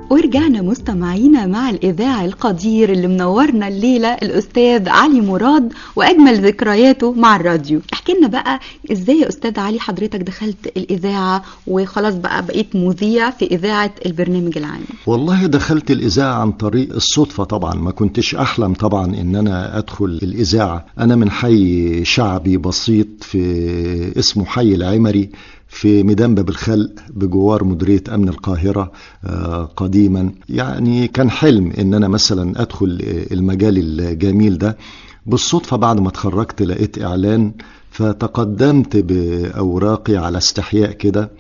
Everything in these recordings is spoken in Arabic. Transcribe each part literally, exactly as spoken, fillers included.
ورجعنا مستمعينا مع الإذاعي القدير اللي منورنا الليلة الأستاذ علي مراد وأجمل ذكرياته مع الراديو. احكي لنا بقى إزاي يا أستاذ علي حضرتك دخلت الإذاعة وخلاص بقى بقيت مذيع في إذاعة البرنامج العام؟ والله دخلت الإذاعة عن طريق الصدفة طبعا، ما كنتش أحلم طبعا إن أنا أدخل الإذاعة. أنا من حي شعبي بسيط في اسمه حي العمري في ميدان باب الخلق بجوار مديرية أمن القاهرة قديما. يعني كان حلم إن أنا مثلا أدخل المجال الجميل ده. بالصدفة بعد ما اتخرجت لقيت إعلان، فتقدمت بأوراقي على استحياء كده،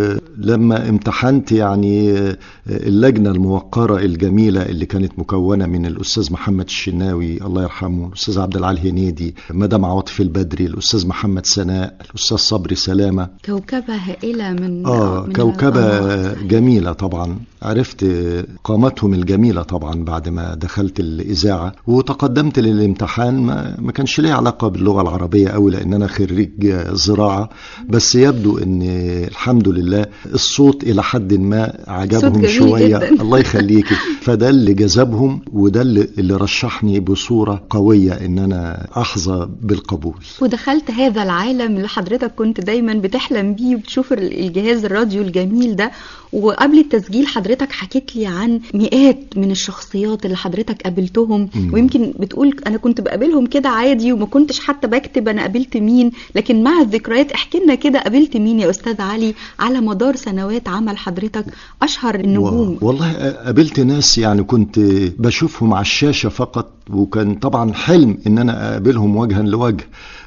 ولما امتحنت يعني اللجنة الموقرة الجميلة اللي كانت مكونة من الأستاذ محمد الشناوي الله يرحمه، الأستاذ عبد العالي هنيدي، مدام عواطف البدري، الأستاذ محمد سناء، الأستاذ صبري سلامة. كوكبة هائلة من آه من كوكبة الأمراض. جميلة طبعا. عرفت قامتهم الجميلة طبعا بعد ما دخلت الإذاعة، وتقدمت للامتحان. ما, ما كانش ليه علاقة باللغة العربية أوي لأن أنا خريج زراعة، بس يبدو أن الحمد لله الصوت إلى حد ما عجبهم شوية. الله يخليكي. فده اللي جذبهم وده اللي, اللي رشحني بصورة قوية أن أنا أحظى بالقبول. ودخلت هذا العالم اللي حضرتك كنت دايما بتحلم بيه وبتشوف الجهاز الراديو الجميل ده. وقبل التسجيل حضرتك حكيت لي عن مئات من الشخصيات اللي حضرتك قابلتهم، م. ويمكن بتقول أنا كنت بقابلهم كده عادي وما كنتش حتى بكتب أنا قابلت مين، لكن مع الذكريات احكي لنا كده قابلت مين يا أستاذ علي على مدار سنوات عمل حضرتك أشهر النجوم؟ والله قابلت ناس يعني كنت بشوفهم على الشاشة فقط، وكان طبعا حلم إن أنا أقابلهم وجها لوجه.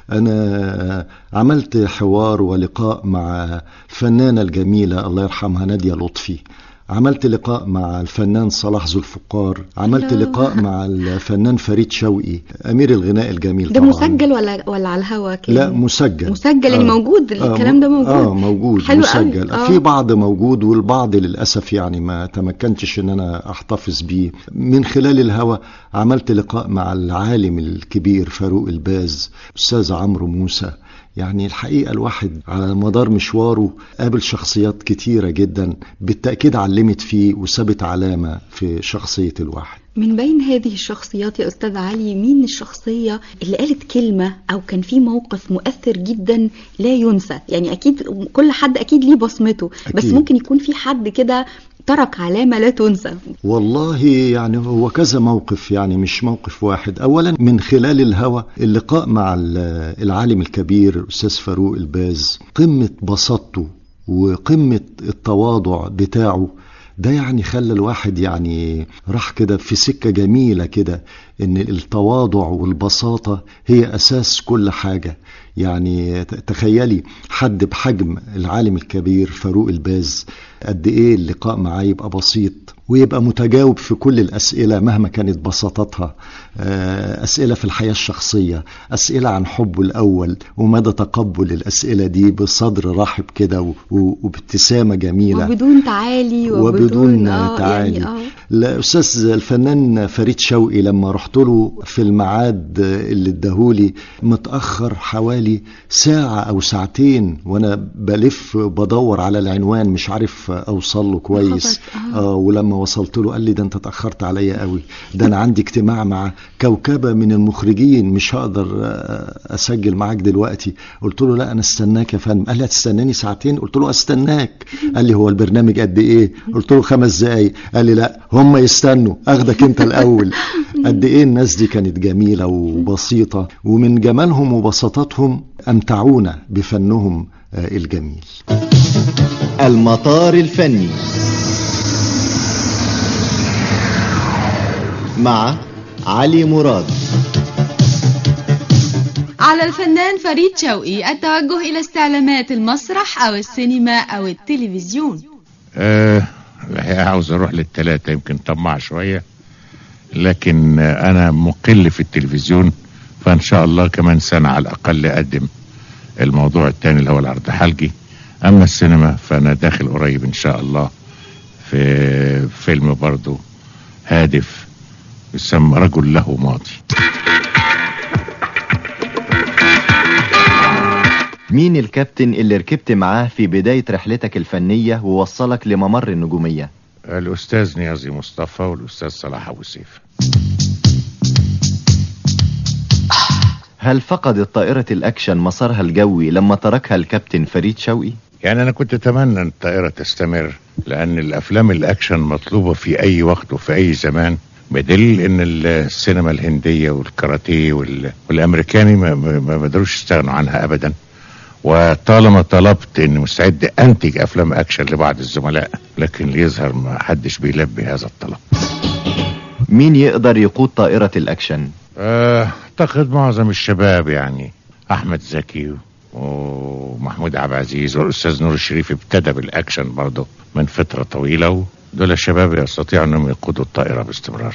أنا عملت حوار ولقاء مع الفنانة الجميلة الله يرحمها نادية لطفي، عملت لقاء مع الفنان صلاح ذو الفقار، عملت الله. لقاء مع الفنان فريد شوقي أمير الغناء الجميل. ده طبعا مسجل ولا ولا على الهوا كده؟ لا مسجل. مسجل يعني آه. موجود الكلام ده موجود؟ اه موجود حلو مسجل. آه. في بعض موجود والبعض للأسف يعني ما تمكنتش ان انا احتفظ بيه. من خلال الهوا عملت لقاء مع العالم الكبير فاروق الباز، أستاذ عمرو موسى. يعني الحقيقة الواحد على مدار مشواره قابل شخصيات كتيرة جدا بالتأكيد علمت فيه وسابت علامة في شخصية الواحد. من بين هذه الشخصيات يا أستاذ علي مين الشخصية اللي قالت كلمة أو كان في موقف مؤثر جدا لا ينسى؟ يعني أكيد كل حد أكيد ليه بصمته، أكيد. بس ممكن يكون في حد كده ترك علامة لا تنسى. والله يعني هو كذا موقف، يعني مش موقف واحد. أولا من خلال الهوى اللقاء مع العالم الكبير الأستاذ فاروق الباز، قمة بساطته وقمة التواضع بتاعه ده يعني خلى الواحد يعني راح كده في سكة جميلة كده، ان التواضع والبساطة هي اساس كل حاجة. يعني تخيلي حد بحجم العالم الكبير فاروق الباز قد ايه اللقاء معاه يبقى بسيط ويبقى متجاوب في كل الأسئلة مهما كانت بساطتها. أسئلة في الحياة الشخصية، أسئلة عن حبه الأول ومدى تقبل الأسئلة دي بصدر رحب كده وبابتسامة جميلة وبدون تعالي وبدون, وبدون آه تعالي. يعني آه. الأستاذ الفنان فريد شوقي لما رحت له في الميعاد اللي اداهولي متأخر حوالي ساعة أو ساعتين وأنا بلف بدور على العنوان مش عارف أوصل له كويس. آه. آه ولما وصلت له قال لي ده أنت تأخرت عليا قوي، ده أنا عندي اجتماع مع كوكبة من المخرجين مش هقدر أسجل معاك دلوقتي. قلت له لا أنا استناك يا فندم. قال لي هتستناني ساعتين؟ قلت له أستناك. قال لي هو البرنامج قد إيه؟ قلت له خمس دقايق. قال لي لا هم يستنوا، أخدك أنت الأول. قد إيه الناس دي كانت جميلة وبسيطة، ومن جمالهم وبساطتهم أمتعونا بفنهم الجميل. المطار الفني مع علي مراد. على الفنان فريد شوقي التوجه إلى استعلامات المسرح أو السينما أو التلفزيون. أه الحقيقة عاوز أروح للتلاتة، يمكن طمع شوية لكن أنا مقل في التلفزيون، فإن شاء الله كمان سنة على الأقل أقدم الموضوع التاني اللي هو العرض حلقي. أما السينما فأنا داخل قريب إن شاء الله في فيلم برضو هادف يسمى رجل له ماضي. مين الكابتن اللي ركبت معاه في بداية رحلتك الفنية ووصلك لممر النجومية؟ الأستاذ نيازي مصطفى والأستاذ صلاح أبو سيف. هل فقدت طائرة الأكشن مسارها الجوي لما تركها الكابتن فريد شوقي؟ يعني أنا كنت أتمنى أن الطائرة تستمر، لأن الأفلام الأكشن مطلوبة في أي وقت وفي أي زمان، بدليل أن السينما الهندية والكاراتيه والأمريكاني ما قدروش يستغنوا عنها أبدا. وطالما طلبت أني مستعد أنتج أفلام أكشن لبعض الزملاء، لكن ليظهر ما حدش بيلبي هذا الطلب. مين يقدر يقود طائرة الأكشن؟ أعتقد معظم الشباب، يعني أحمد زكي ومحمود عبد العزيز والأستاذ نور الشريف ابتدى بالأكشن برضه من فترة طويلة، ودول الشباب يستطيعوا أنهم يقودوا الطائرة باستمرار.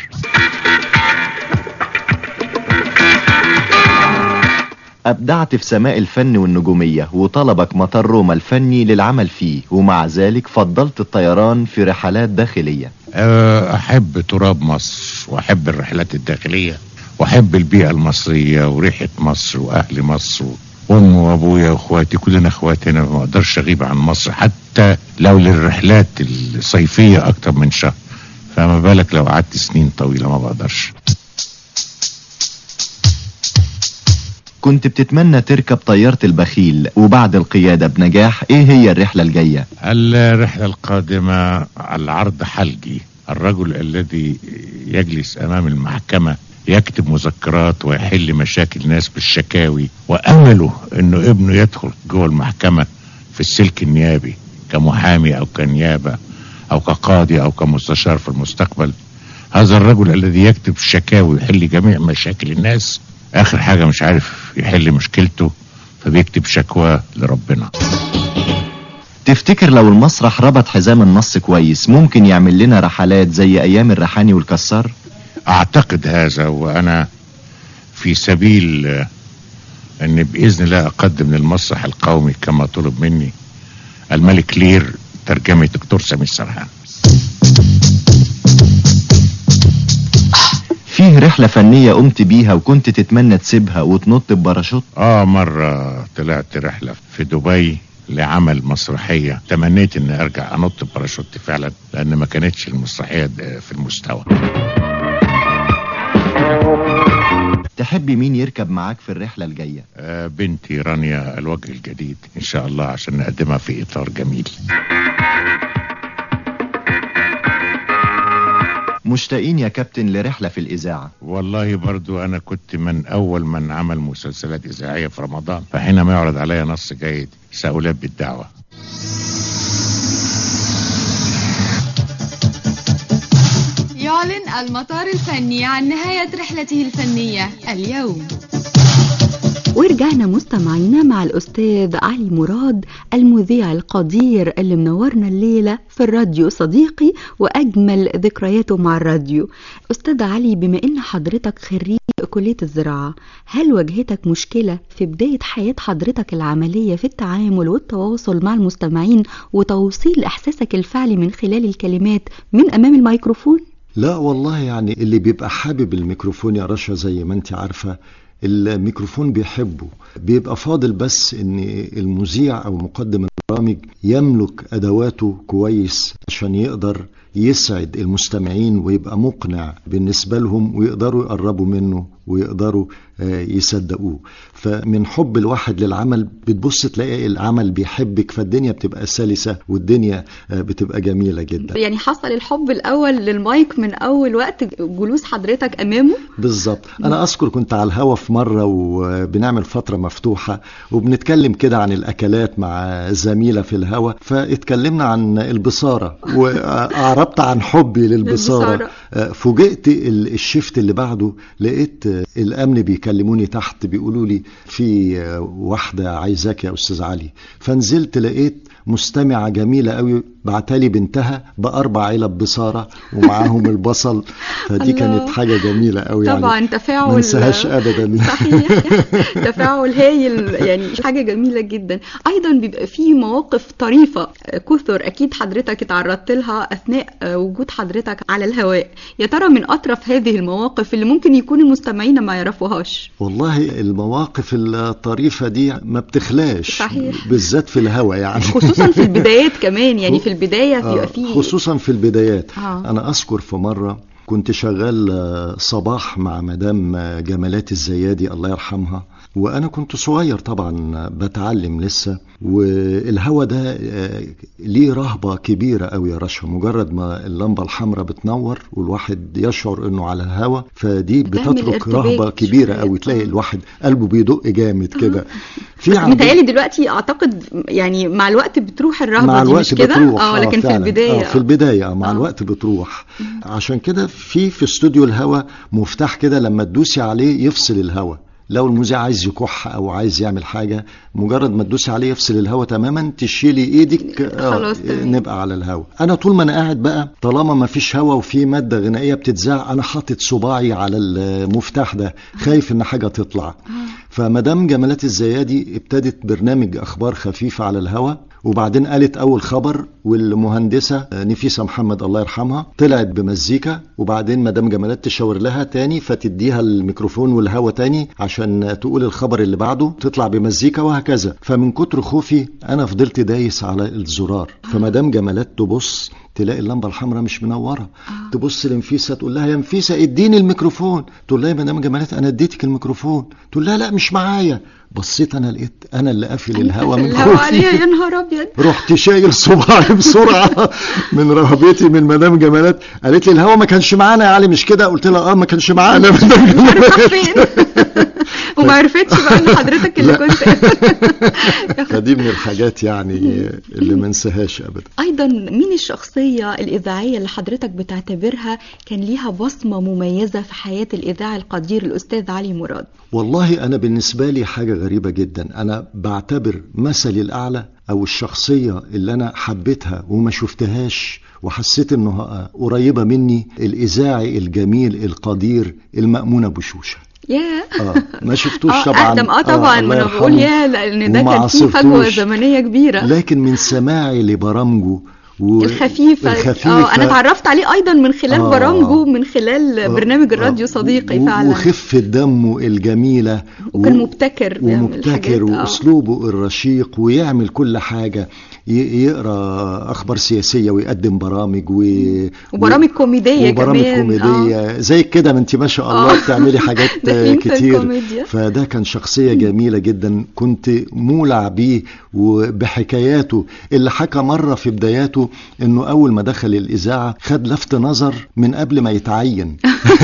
أبدعت في سماء الفن والنجومية، وطلبك مطار روما الفني للعمل فيه، ومع ذلك فضلت الطيران في رحلات داخلية. أحب تراب مصر وأحب الرحلات الداخلية وأحب البيئة المصرية وريحة مصر وأهل مصر وأم وأبويا وأخواتي، كلنا أخواتي. أنا ما أقدرش أغيب عن مصر حتى لو للرحلات الصيفية أكتر من شهر، فما بالك لو قعدت سنين طويلة ما بقدرش. كنت بتتمنى تركب طيارة البخيل، وبعد القيادة بنجاح ايه هي الرحلة الجاية؟ الرحلة القادمة العرض حلقي، الرجل الذي يجلس امام المحكمة يكتب مذكرات ويحل مشاكل الناس بالشكاوي، وامله انه ابنه يدخل جوه المحكمة في السلك النيابي كمحامي او كنيابة او كقاضي او كمستشار في المستقبل. هذا الرجل الذي يكتب شكاوي ويحل جميع مشاكل الناس، اخر حاجة مش عارف يحل مشكلته فبيكتب شكوى لربنا. تفتكر لو المسرح ربط حزام النص كويس ممكن يعمل لنا رحلات زي ايام الريحاني والكسار؟ اعتقد هذا، وانا في سبيل ان باذن الله اقدم للمسرح القومي كما طلب مني الملك لير ترجمة دكتور سمير سرحان. فيه رحلة فنية قمت بيها وكنت تتمنى تسيبها وتنط بباراشوت؟ اه مرة طلعت رحلة في دبي لعمل مسرحية، تمنيت ان ارجع انط بباراشوت فعلا، لان ما كانتش المسرحية في المستوى. تحبي مين يركب معاك في الرحلة الجاية؟ آه بنتي رانيا الوجه الجديد ان شاء الله، عشان نقدمها في اطار جميل. مشتاقين يا كابتن لرحلة في الإذاعة؟ والله برضو أنا كنت من أول من عمل مسلسلات إذاعية في رمضان، فحينما يعرض علي نص جيد سألبي الدعوة. يعلن المطار الفني عن نهاية رحلته الفنية اليوم. ورجعنا مستمعينا مع الأستاذ علي مراد، المذيع القدير اللي منورنا الليلة في الراديو صديقي وأجمل ذكرياته مع الراديو. أستاذ علي، بما إن حضرتك خريج كلية الزراعة، هل واجهتك مشكلة في بداية حياة حضرتك العملية في التعامل والتواصل مع المستمعين وتوصيل إحساسك الفعلي من خلال الكلمات من أمام الميكروفون؟ لا والله، يعني اللي بيبقى حابب الميكروفون يا رشا زي ما انت عارفة الميكروفون بيحبه، بيبقى فاضل بس ان المذيع او مقدم البرامج يملك ادواته كويس عشان يقدر يسعد المستمعين ويبقى مقنع بالنسبة لهم ويقدروا يقربوا منه ويقدروا يصدقوه. فمن حب الواحد للعمل بتبص تلاقي العمل بيحبك، فالدنيا بتبقى سلسة والدنيا بتبقى جميلة جدا. يعني حصل الحب الأول للمايك من أول وقت جلوس حضرتك أمامه؟ بالظبط. أنا أذكر كنت على الهوا في مرة وبنعمل فترة مفتوحة وبنتكلم كده عن الأكلات مع زميلة في الهوا، فاتكلمنا عن البصارة وأعربت عن حبي للبصارة. فوجئت الشفت اللي بعده لقيت الأمن بيكلموني تحت بيقولوا لي في واحدة عايزاك يا أستاذ علي، فنزلت لقيت مستمعة جميلة قوي بعتالي بنتها بأربع علب بصارة ومعاهم البصل، فدي كانت حاجة جميلة قوي. طبعا يعني تفاعل ما ننساهاش أبدا. صحيح. تفاعل هايل، يعني حاجة جميلة جدا. أيضا بيبقى فيه مواقف طريفة كثر أكيد حضرتك اتعرضت لها أثناء وجود حضرتك على الهواء، يا ترى من أطرف هذه المواقف اللي ممكن يكون المستمعين ما يعرفوهاش؟ والله المواقف الطريفة دي ما بتخلاش. صحيح. بالذات في الهواء يعني. خصوصا خصوصا في البدايات كمان، يعني في البداية بيبقى فيه خصوصا في البدايات. آه. أنا أذكر في مرة كنت شغال صباح مع مدام جمالات الزيادي الله يرحمها، وأنا كنت صغير طبعا بتعلم لسه، والهوا ده ليه رهبة كبيرة أوي يا رشا. مجرد ما اللمبة الحمراء بتنور والواحد يشعر إنه على الهوا، فدي بتترك رهبة كبيرة أوي، تلاقي الواحد قلبه بيدق جامد كده. في متهيألي دلوقتي أعتقد يعني مع الوقت بتروح الرهبة مع دي، الوقت مش كده؟ بتروح. اه لكن في البداية آه في البداية مع آه. الوقت بتروح. عشان كده في في استوديو الهوا مفتاح كده لما تدوسي عليه يفصل الهوا. لو المذيع عايز يكح او عايز يعمل حاجه، مجرد ما تدوسي عليه يفصل الهوا تماما، تشيلي ايدك آه نبقى على الهوا. انا طول ما انا قاعد بقى، طالما ما فيش هوا وفي ماده غنائيه بتتذاع، انا حاطط صباعي على المفتاح ده، خايف ان حاجه تطلع. فمدام جمالات الزيادي ابتدت برنامج اخبار خفيفه على الهوا، وبعدين قالت اول خبر، والمهندسه نفيسه محمد الله يرحمها طلعت بمزيكا، وبعدين مدام جمالات تشاور لها تاني فتديها الميكروفون والهوا تاني عشان تقول الخبر اللي بعده، تطلع بمزيكا وهكذا. فمن كتر خوفي انا فضلت دايس على الزرار. فمدام جمالات تبص تلاقي اللمبه الحمراء مش منوره، آه. تبص لنفيسه تقول لها يا نفيسه اديني الميكروفون، تقول لها يا مدام جمالات انا اديتك الميكروفون، تقول لها لا مش معايا. بصيت انا لقيت انا اللي قافل الهوا من خوفي، يا نهار ابيض. رحت شايل صباعي بسرعه من رهبتي من مدام جمالات. قالت لي الهوا ما كانش معانا يا علي مش كده؟ قلت لها اه ما كانش معانا. مدام جمالات وما عرفتش بقى ان حضرتك اللي كنت. فدي من الحاجات يعني اللي ما انساهاش ابدا. ايضا مين الشخصيه الاذاعيه اللي حضرتك بتعتبرها كان ليها بصمه مميزه في حياه الاذاعي القدير الاستاذ علي مراد؟ والله انا بالنسبه لي حاجه غريبه جدا. انا بعتبر مثلي الاعلى او الشخصيه اللي انا حبيتها وما شفتهاش وحسيت انها قريبه مني، الاذاعي الجميل القدير المأمون ابو شوشه. ياه اه ما شفتوش آه طبعا. اقدم اه طبعا. ما انا بقول يا لان ده كان فيه فجوه زمنيه كبيره، لكن من سماعي لبرامجه و... الخفيفة. الخفيفة اه انا اتعرفت عليه ايضا من خلال آه برامجه، من خلال آه برنامج الراديو آه صديقي فعلا. وخفة دمه الجميلة، وكان مبتكر ومبتكر واسلوبه الرشيق، ويعمل كل حاجة، يقرا اخبار سياسيه ويقدم برامج و... وبرامج كوميديه وبرامج كمان كوميديه آه. زي كده ما انت ما شاء الله آه. بتعملي حاجات كتير. فده كان شخصيه جميله جدا، كنت مولع بيه وبحكاياته. اللي حكى مره في بداياته انه اول ما دخل الاذاعه خد لفت نظر من قبل ما يتعين.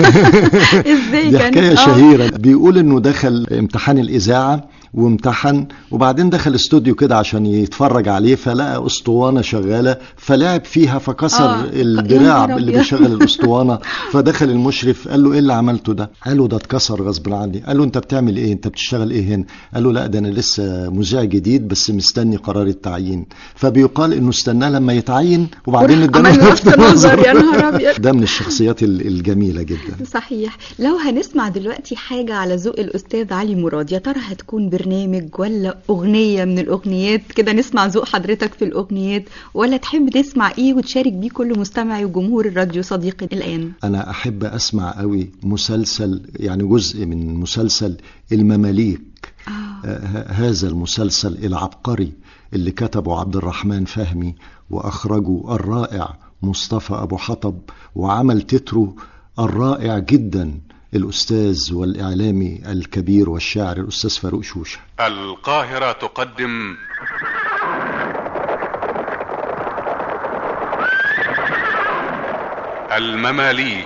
ازاي؟ دي حكايه شهيره. بيقول انه دخل امتحان الاذاعه وامتحن، وبعدين دخل استوديو كده عشان يتفرج عليه، فلقى اسطوانه شغاله فلعب فيها فكسر آه. الدراع اللي بيشغل الاسطوانه. فدخل المشرف قال له ايه اللي عملته ده؟ قال له ده اتكسر غصب عني. قال له انت بتعمل ايه؟ انت بتشتغل ايه هنا؟ قال له لا ده انا لسه مذيع جديد بس مستني قرار التعيين. فبيقال انه استناه لما يتعين وبعدين اداله لفت نظر. يا نهار ابيض. ده من الشخصيات الجميله جدا. صحيح. لو هنسمع دلوقتي حاجه على ذوق الاستاذ علي مراد، يا ترى هتكون برنامج ولا اغنيه من الاغنيات كده؟ نسمع ذوق حضرتك في الاغنيات، ولا تحب تسمع ايه وتشارك بيه كل مستمعي وجمهور الراديو صديقي الان؟ انا احب اسمع قوي مسلسل، يعني جزء من مسلسل المماليك. آه. آه هذا المسلسل العبقري اللي كتبه عبد الرحمن فهمي واخرجه الرائع مصطفى ابو حطب، وعمل تتره الرائع جدا الأستاذ والإعلامي الكبير والشاعر الأستاذ فاروق شوشة. القاهرة تقدم المماليك.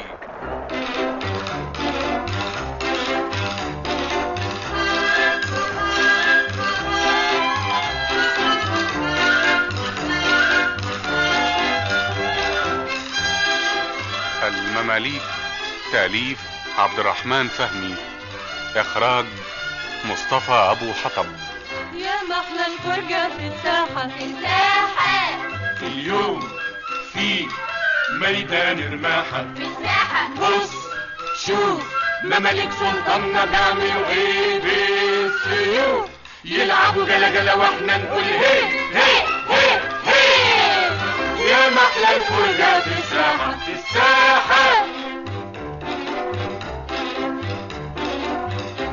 المماليك تأليف عبد الرحمن فهمي، إخراج مصطفى أبو حطب. يا محلى الفرجة في الساحة في الساحة، اليوم في ميدان رماحة في الساحة. بص شوف مماليك سلطاننا بيعملوا ايه بالسيوف، يلعبوا جلا جلا واحنا نقول هي هي هي هي. يا محلى الفرجة في الساحة في الساحة. مماليك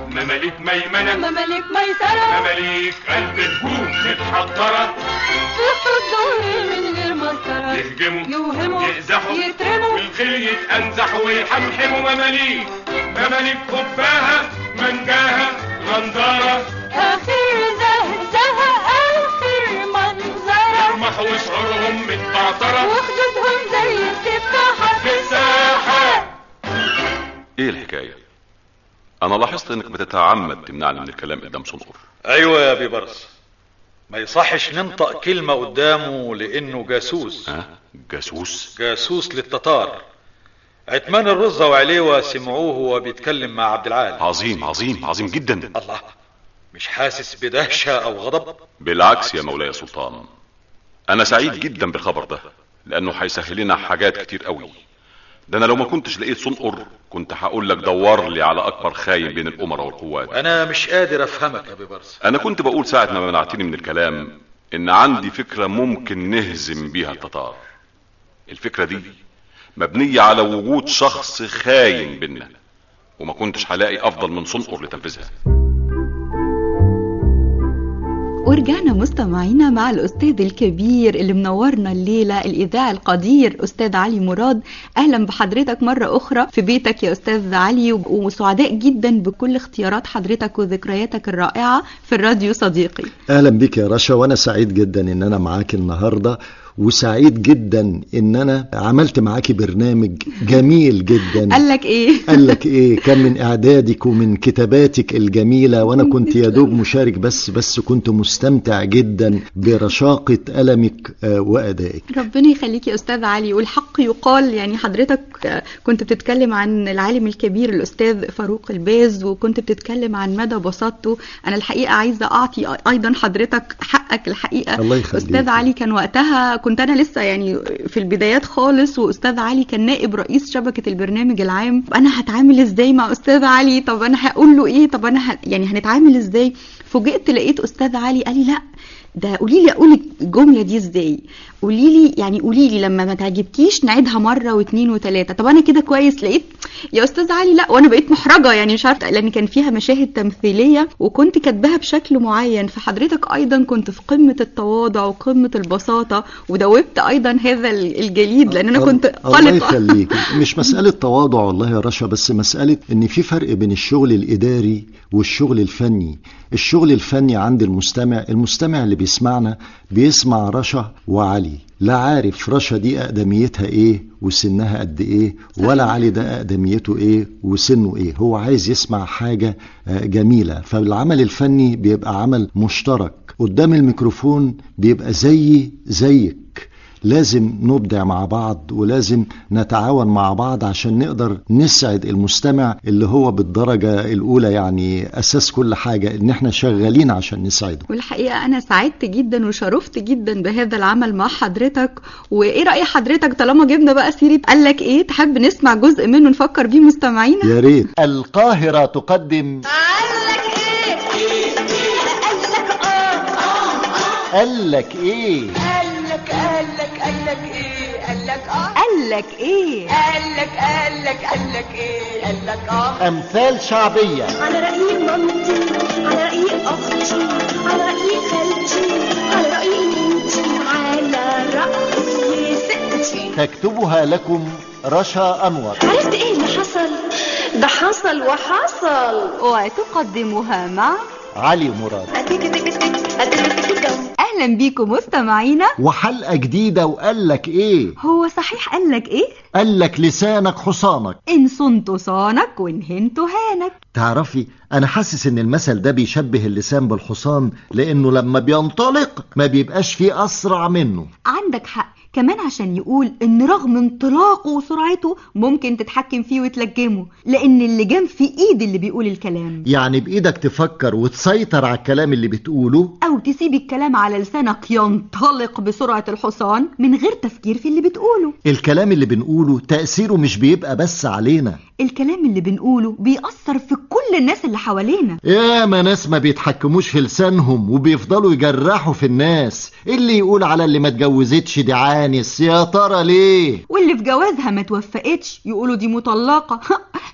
مماليك ميمنة مماليك ميسرة مماليك قلب الجود متحضرة يخطوا الظهر من غير مسطرة يهجموا يوهموا يقزحوا يترموا والخيل يتأنزح ويحمحموا مماليك مماليك خفاها منجاها غندارة آخر زهزها آخر منظرة يرمحوا وشعورهم متبعترة وخدودهم زي التفاحة في الساحة. ايه الحكاية؟ انا لاحظت انك بتتعمد تمنعني من الكلام قدام صنقر. ايوه يا بيبرس، ما يصحش ننطق كلمة قدامه لانه جاسوس. ها؟ جاسوس؟ جاسوس للتتار. عتمان الرزة وعليوة سمعوه وهو بيتكلم مع عبد العال. عظيم عظيم عظيم جدا. الله، مش حاسس بدهشة او غضب؟ بالعكس يا مولاي سلطان، انا سعيد جدا بالخبر ده لانه هيسهل لنا حاجات كتير قوي. ده انا لو ما كنتش لقيت صنقر كنت هقول لك دور لي على اكبر خاين بين الامراء والقوات. انا مش قادر افهمك يا بيبرس. انا كنت بقول ساعة ما منعتني من الكلام ان عندي فكرة ممكن نهزم بيها التتار. الفكرة دي مبنية على وجود شخص خاين بينا، وما كنتش هلاقي افضل من صنقر لتنفيذها. ورجعنا مستمعينا مع الأستاذ الكبير اللي منورنا الليلة، الإذاعي القدير أستاذ علي مراد. أهلا بحضرتك مرة أخرى في بيتك يا أستاذ علي، وسعداء جدا بكل اختيارات حضرتك وذكرياتك الرائعة في الراديو صديقي. أهلا بك يا رشا، وأنا سعيد جدا إن أنا معاك النهاردة، وسعيد جدا ان انا عملت معاكي برنامج جميل جدا. قالك ايه؟ قالك ايه؟ كان من اعدادك ومن كتاباتك الجميلة، وانا كنت يا دوب مشارك بس بس كنت مستمتع جدا برشاقة قلمك وادائك. ربنا يخليك يا استاذ علي. والحق يقال يعني حضرتك كنت بتتكلم عن العالم الكبير الاستاذ فاروق الباز، وكنت بتتكلم عن مدى بساطته. انا الحقيقة عايزة اعطي ايضا حضرتك حقك الحقيقة. الله يخليك. استاذ علي كان وقتها كنت انا لسه يعني في البدايات خالص، واستاذ علي كان نائب رئيس شبكة البرنامج العام. انا هتعامل ازاي مع استاذ علي؟ طب انا هقول له ايه؟ طب انا ه... يعني هنتعامل ازاي؟ فوجئت لقيت استاذ علي قال لي لا، ده قولي لي اقول الجمله دي ازاي، قولي لي يعني قولي لي لما ما تعجبكيش نعيدها مره واثنين وثلاثه. طب انا كده كويس. لقيت يا استاذ علي لا، وانا بقيت محرجه يعني مش عارفه، لان كان فيها مشاهد تمثيليه وكنت كاتباها بشكل معين. فحضرتك ايضا كنت في قمه التواضع وقمه البساطه، ودوبت ايضا هذا الجليد لان انا كنت قلقه. الله يخليك. مش مساله تواضع والله يا رشا، بس مساله ان في فرق بين الشغل الاداري والشغل الفني. الشغل الفني عند المستمع، المستمع اللي بيسمعنا بيسمع رشا وعلي، لا عارف رشا دي أقدميتها ايه وسنها قد ايه، ولا علي ده أقدميته ايه وسنه ايه. هو عايز يسمع حاجة جميلة. فالعمل الفني بيبقى عمل مشترك، قدام الميكروفون بيبقى زي زيك، لازم نبدع مع بعض ولازم نتعاون مع بعض عشان نقدر نسعد المستمع اللي هو بالدرجة الأولى، يعني أساس كل حاجة إن احنا شغالين عشان نسعده. والحقيقة أنا سعدت جدا وشرفت جدا بهذا العمل مع حضرتك. وإيه رأي حضرتك طالما جبنا بقى سيرة قالك إيه، تحب نسمع جزء منه نفكر بيه مستمعينا؟ يا ريت. القاهرة تقدم قالك ايه؟ قالك اه قالك ايه؟ قالك قالك قالك ايه؟ قالك اه قالك إيه؟ قالك قالك قالك ايه؟ قالك اه أمثال شعبية على رأي مامتي، على رأي أختي، على رأي خالتي، على رأي نينتي، على رأي ستي. تكتبها لكم رشا أنور. عرفت ايه اللي حصل؟ ده حصل وحصل. وتقدمها مع علي مراد. أهلا بيكم مستمعينا وحلقة جديدة. وقالك ايه؟ هو صحيح قالك إيه؟ قالك لسانك حصانك، إن صنت صانك وإن هنت هانك. تعرفي أنا حاسس إن المثل ده بيشبه اللسان بالحصان، لأنه لما بينطلق ما بيبقاش فيه أسرع منه. عندك حق كمان، عشان يقول ان رغم انطلاقه وسرعته ممكن تتحكم فيه وتلجمه، لان اللجام في ايد اللي بيقول الكلام. يعني بإيدك تفكر وتسيطر على الكلام اللي بتقوله، او تسيب الكلام على لسانك ينطلق بسرعة الحصان من غير تفكير في اللي بتقوله. الكلام اللي بنقوله تأثيره مش بيبقى بس علينا، الكلام اللي بنقوله بيأثر في كل الناس اللي حوالينا. يا ما ناس ما بيتحكموش في لسانهم وبيفضلوا يجرحوا في الناس. اللي يقول على اللي ما اتجوزتش دي عانس، يا ترى ليه؟ واللي في جوازها ما توفقتش يقولوا دي مطلقة.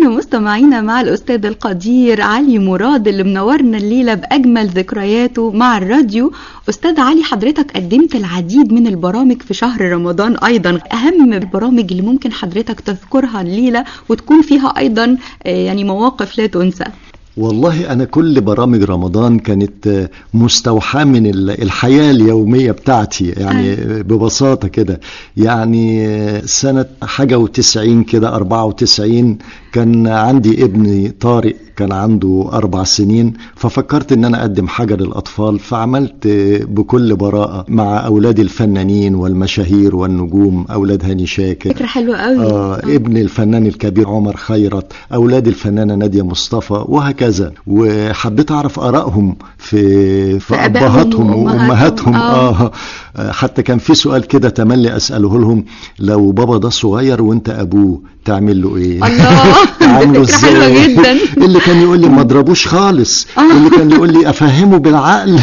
احنا مستمعينا مع الأستاذ القدير علي مراد اللي منورنا الليلة بأجمل ذكرياته مع الراديو. أستاذ علي، حضرتك قدمت العديد من البرامج في شهر رمضان أيضا، أهم البرامج اللي ممكن حضرتك تذكرها الليلة وتكون فيها أيضا يعني مواقف لا تنسى. والله أنا كل برامج رمضان كانت مستوحاة من الحياة اليومية بتاعتي يعني ببساطة كده. يعني سنة حاجة وتسعين كده أربعة وتسعين كان عندي ابني طارق كان عنده أربع سنين، ففكرت إن أنا أقدم حاجة للأطفال، فعملت بكل براءة مع أولادي الفنانين والمشاهير والنجوم، أولاد هاني شاكر، فكرة حلوة قوي. آه ابن الفنان الكبير عمر خيرت، أولاد الفنانة نادية مصطفى، وهكذا. وحبيت أعرف آرائهم في في أبهاتهم وأمهاتهم. آه. آه حتى كان في سؤال كده تملي أسأله لهم، لو بابا ده صغير وأنت أبوه تعمل له إيه؟ الله عنده فكرة حلوة جدا. اللي كان يقول لي ما اضربوش خالص، واللي كان يقول لي افهمه بالعقل.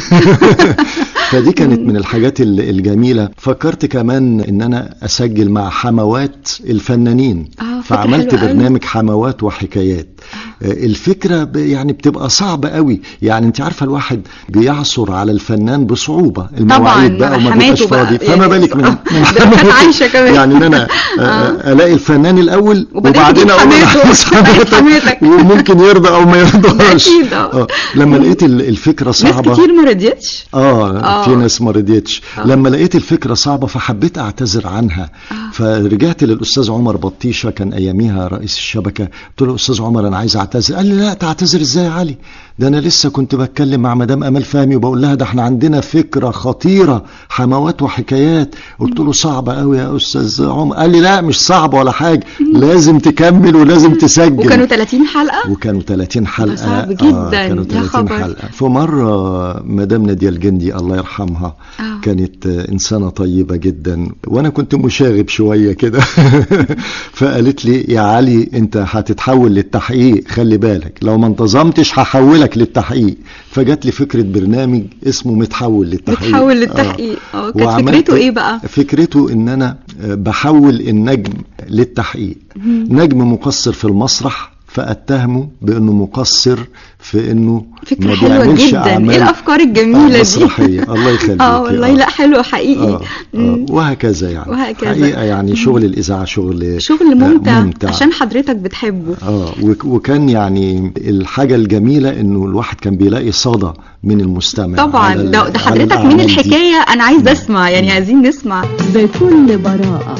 فدي كانت من الحاجات الجميلة. فكرت كمان ان انا اسجل مع حموات الفنانين، فعملت برنامج حموات وحكايات. الفكرة يعني بتبقى صعبة قوي، يعني انت عارفة الواحد بيعصر على الفنان بصعوبة، المواعيد بقى وما بيبقاش فاضي، فما بالك من, من عايشة كمان. يعني ان انا الاقي الفنان الاول وبعدين اقول حماتك وممكن يرضى او ما يرضاش. اه لما لقيت الفكرة صعبة، ناس كتير ما رضيتش. اه في ناس ما رضيتش. لما لقيت الفكرة صعبة فحبيت اعتذر عنها. آه. فرجعت للاستاذ عمر بطيشة، كان اياميها رئيس الشبكة، قلت له استاذ عمر انا عايز اعتذر. قال لي لا تعتذر ازاي يا علي، ده انا لسه كنت بتكلم مع مدام امال فهمي وبقول لها ده احنا عندنا فكرة خطيرة حموات وحكايات. قلت له صعبة قوي يا استاذ عمر. قال لي لا مش صعبة ولا حاجة، لازم تكمل ولازم تسجل. وكانوا ثلاثين حلقة وكانوا ثلاثين حلقة صعب جدا. آه كانوا ثلاثين حلقة. في مرة مدام نادية الجندي الله يرحمها آه. كانت انسانة طيبة جدا، وانا كنت مشاغب شوية كده. فقالت لي يا علي انت هتتحول للتحقيق، خلي بالك لو ما انتظمتش هحولك للتحقيق. فجات لي فكرة برنامج اسمه متحول للتحقيق. متحول للتحقيق. اه كانت فكرته ايه بقى؟ فكرته ان انا بحول النجم للتحقيق. مم. نجم مقصر في المسرح فاتهمه بانه مقصر في انه فكرة حلوة جدا. ايه الافكار الجميلة دي؟ مسرحية. الله يخليك. اه والله لا حلوة حقيقي. آه. آه. وهكذا يعني وهكذا. حقيقة يعني شغل الإذاعة شغل شغل ممتع, ممتع عشان حضرتك بتحبه. اه وكان يعني الحاجة الجميلة انه الواحد كان بيلاقي صدى من المستمع. طبعا ده, ده حضرتك من الحكاية انا عايز اسمع، يعني عايزين نسمع بكل براءة.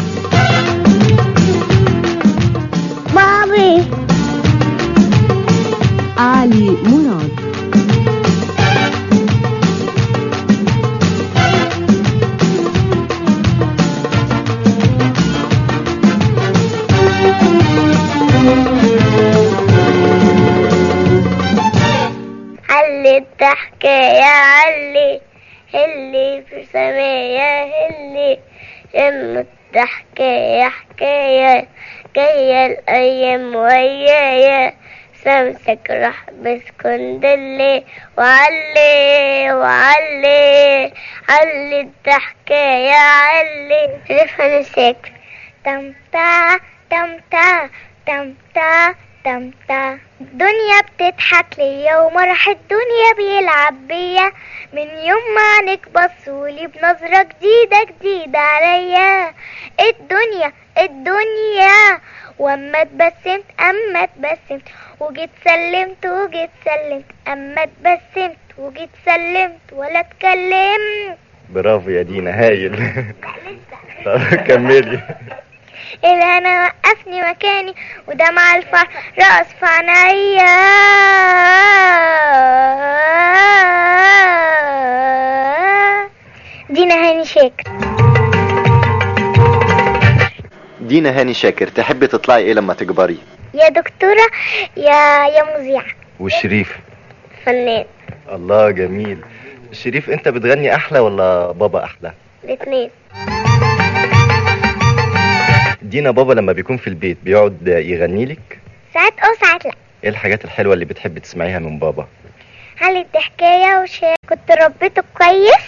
بابي علي مراد. علي الحكاية علي اللي في سمايا اللي جنة الحكاية حكاية جاية الأيام ويايا سمسك راح باسكندلي وعلي وعلي علي الحكاية علي رفع نساك تمتا تمتا تمتا تمتا الدنيا بتضحك ليا ومرح الدنيا بيلعب بيا من يوم ما عنك بصولي بنظرة جديدة جديدة عليا الدنيا الدنيا واما اتبسمت اما اتبسمت وجيت سلمت وجيت سلمت اما اتبسمت وجيت سلمت ولا اتكلمت. برافو يا دينا هايل. طب كملي. الهنا وقفني مكاني وده مع الفرح رقص في عينيا دينا هاني شاكر. دينا هاني شاكر تحبي تطلعي ايه لما تكبري؟ يا دكتورة يا يا مذيعة. والشريف؟ فنان. الله جميل. شريف انت بتغني احلى ولا بابا احلى؟ الاثنين. دينا بابا لما بيكون في البيت بيقعد يغني لك؟ ساعات اه ساعات لا. ايه الحاجات الحلوة اللي بتحب تسمعيها من بابا؟ هل دي حكاية وشيء كنت ربيته كويس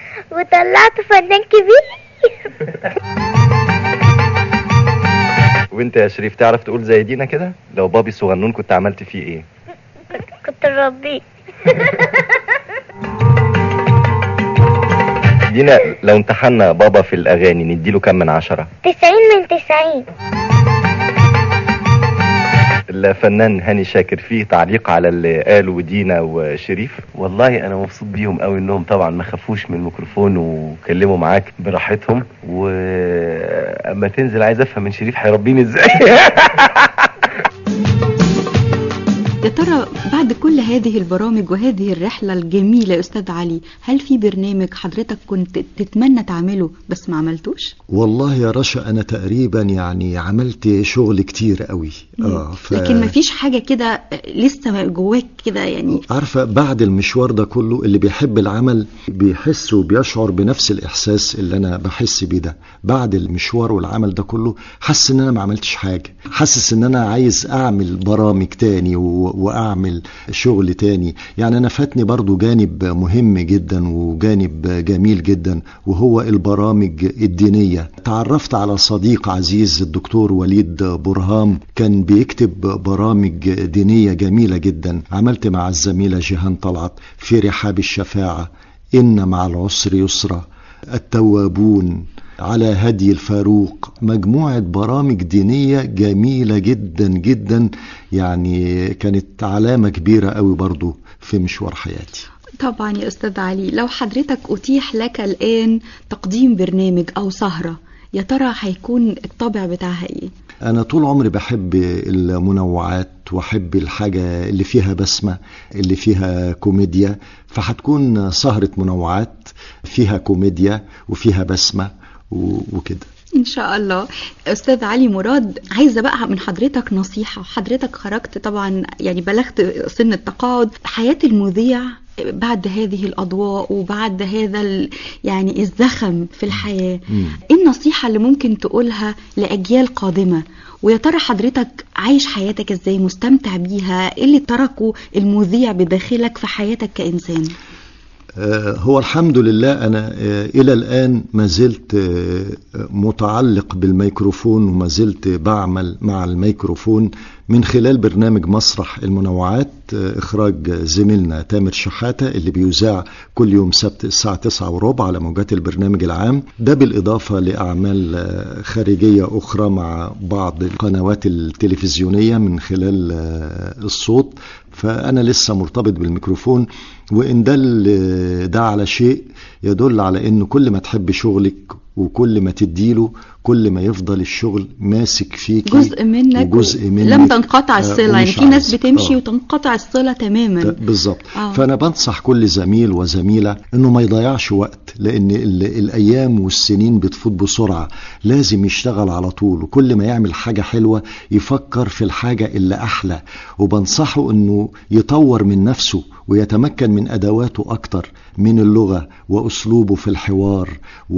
وطلعته فنان كبير. وانت يا شريف تعرف تقول زي دينا كده؟ لو بابي صغنون كنت عملت فيه ايه؟ كنت ربيه. دينا لو امتحنا بابا في الاغاني نديله كم من عشرة؟ تسعين من تسعين. الفنان هاني شاكر فيه تعليق على اللي قاله دينا وشريف؟ والله انا مبسوط بيهم قوي انهم طبعا ما خافوش من الميكروفون وكلموا معاك براحتهم، واما تنزل عايز افهم من شريف هيربيني ازاي. يا ترى بعد كل هذه البرامج وهذه الرحلة الجميلة يا أستاذ علي، هل في برنامج حضرتك كنت تتمنى تعمله بس ما عملتوش؟ والله يا رشا أنا تقريبا يعني عملت شغل كتير قوي. آه ف... لكن ما فيش حاجة كده لسه جواك كده يعني؟ عارفة بعد المشوار ده كله اللي بيحب العمل بيحس وبيشعر بنفس الإحساس اللي أنا بحس بيه ده. بعد المشوار والعمل ده كله حاسس إن أنا ما عملتش حاجة، حاسس إن أنا عايز أعمل برامج تاني و... واعمل شغل تاني. يعني انا فاتني برضو جانب مهم جدا وجانب جميل جدا، وهو البرامج الدينية. تعرفت على صديق عزيز الدكتور وليد برهام، كان بيكتب برامج دينية جميلة جدا. عملت مع الزميلة جيهان طلعت في رحاب الشفاعة، إن مع العسر يسرا، التوابون، على هدي الفاروق، مجموعة برامج دينية جميلة جدا جدا. يعني كانت علامة كبيرة قوي برضو في مشوار حياتي. طبعا يا أستاذ علي، لو حضرتك أتيح لك الآن تقديم برنامج أو سهرة، يا ترى هيكون الطابع بتاعها إيه؟ أنا طول عمري بحب المنوعات وأحب الحاجة اللي فيها بسمة، اللي فيها كوميديا، فهتكون سهرة منوعات فيها كوميديا وفيها بسمة وكده ان شاء الله. استاذ علي مراد، عايزه بقى من حضرتك نصيحه. حضرتك خرجت طبعا يعني بلغت سن التقاعد، حياه المذيع بعد هذه الاضواء وبعد هذا يعني الزخم في الحياه، ايه النصيحه اللي ممكن تقولها لاجيال قادمه؟ ويا ترى حضرتك عايش حياتك ازاي، مستمتع بيها؟ ايه اللي تركه المذيع بداخلك في حياتك كإنسان؟ هو الحمد لله أنا إلى الآن ما زلت متعلق بالميكروفون وما زلت بعمل مع الميكروفون من خلال برنامج مسرح المنوعات، إخراج زميلنا تامر شحاتة اللي بيذاع كل يوم سبت الساعة تسعة وربع على موجات البرنامج العام ده، بالإضافة لأعمال خارجية أخرى مع بعض القنوات التلفزيونية من خلال الصوت. فأنا لسه مرتبط بالميكروفون، وإن دل ده على شيء يدل على إنه كل ما تحب شغلك وكل ما تديله كل ما يفضل الشغل ماسك فيك جزء منك وجزء منك لم تنقطع الصلة. يعني في ناس بتمشي آه. وتنقطع الصلة تماما. بالظبط. آه. فأنا بنصح كل زميل وزميلة إنه ما يضيعش وقت، لأن الأيام والسنين بتفوت بسرعة. لازم يشتغل على طول، وكل ما يعمل حاجة حلوة يفكر في الحاجة اللي أحلى. وبنصحه إنه يطور من نفسه ويتمكن من أدواته أكتر، من اللغة وأسلوبه في الحوار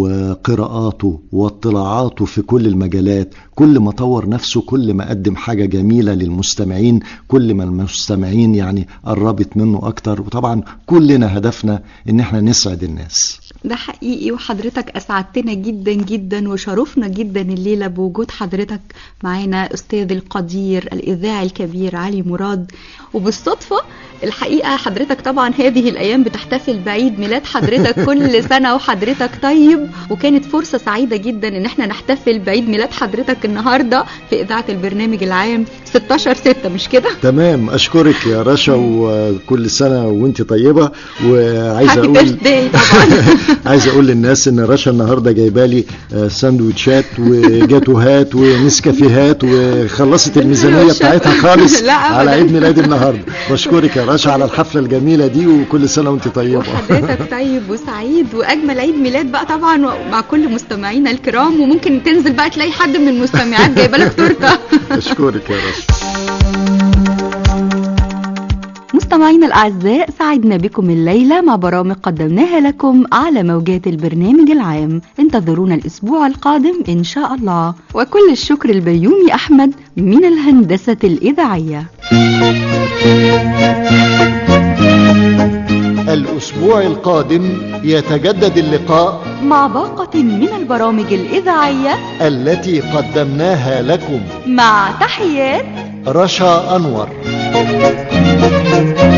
وقراءاته واطلاعاته في كل المجالات. كل ما طور نفسه كل ما قدم حاجة جميلة للمستمعين، كل ما المستمعين يعني قربت منه أكتر. وطبعا كلنا هدفنا إن احنا نسعد الناس. ده حقيقي، وحضرتك أسعدتنا جدا جدا وشرفنا جدا الليلة بوجود حضرتك معانا، أستاذ القدير الإذاعي الكبير علي مراد. وبالصدفة الحقيقة حضرتك طبعا هذه الأيام بتحتفل بعيد ميلاد حضرتك كل سنة وحضرتك طيب، وكانت فرصة سعيدة جدا إن احنا نحتفل بعيد ميلاد حضرتك النهاردة في إذاعة البرنامج العام ستاشر ستة، مش كده؟ تمام. أشكرك يا رشا، وكل سنة وانت طيبة. وعايز أقول عايز أقول للناس إن رشا النهاردة جايبالي ساندويتشات وجاتوهات ونسكافيهات، وخلصت الميزانية بتاعتها خالص على عيد ميلاد النهاردة. بشكرك يا رشا على الحفلة الجميلة دي، وكل سنة وانت طيبة. وحضرتك طيب وسعيد، وأجمل عيد ميلاد بقى طبعا مع كل مستمعينا الكرام. وممكن تنزل بقى تلاقي حد من المستمعات جايبالك تورته. أشكرك يا رشا. مستمعينا الأعزاء، سعدنا بكم الليلة مع برامج قدمناها لكم على موجات البرنامج العام. انتظرونا الأسبوع القادم إن شاء الله. وكل الشكر البيومي أحمد من الهندسة الإذاعية. الأسبوع القادم يتجدد اللقاء مع باقة من البرامج الإذاعية التي قدمناها لكم مع تحيات رشا أنور.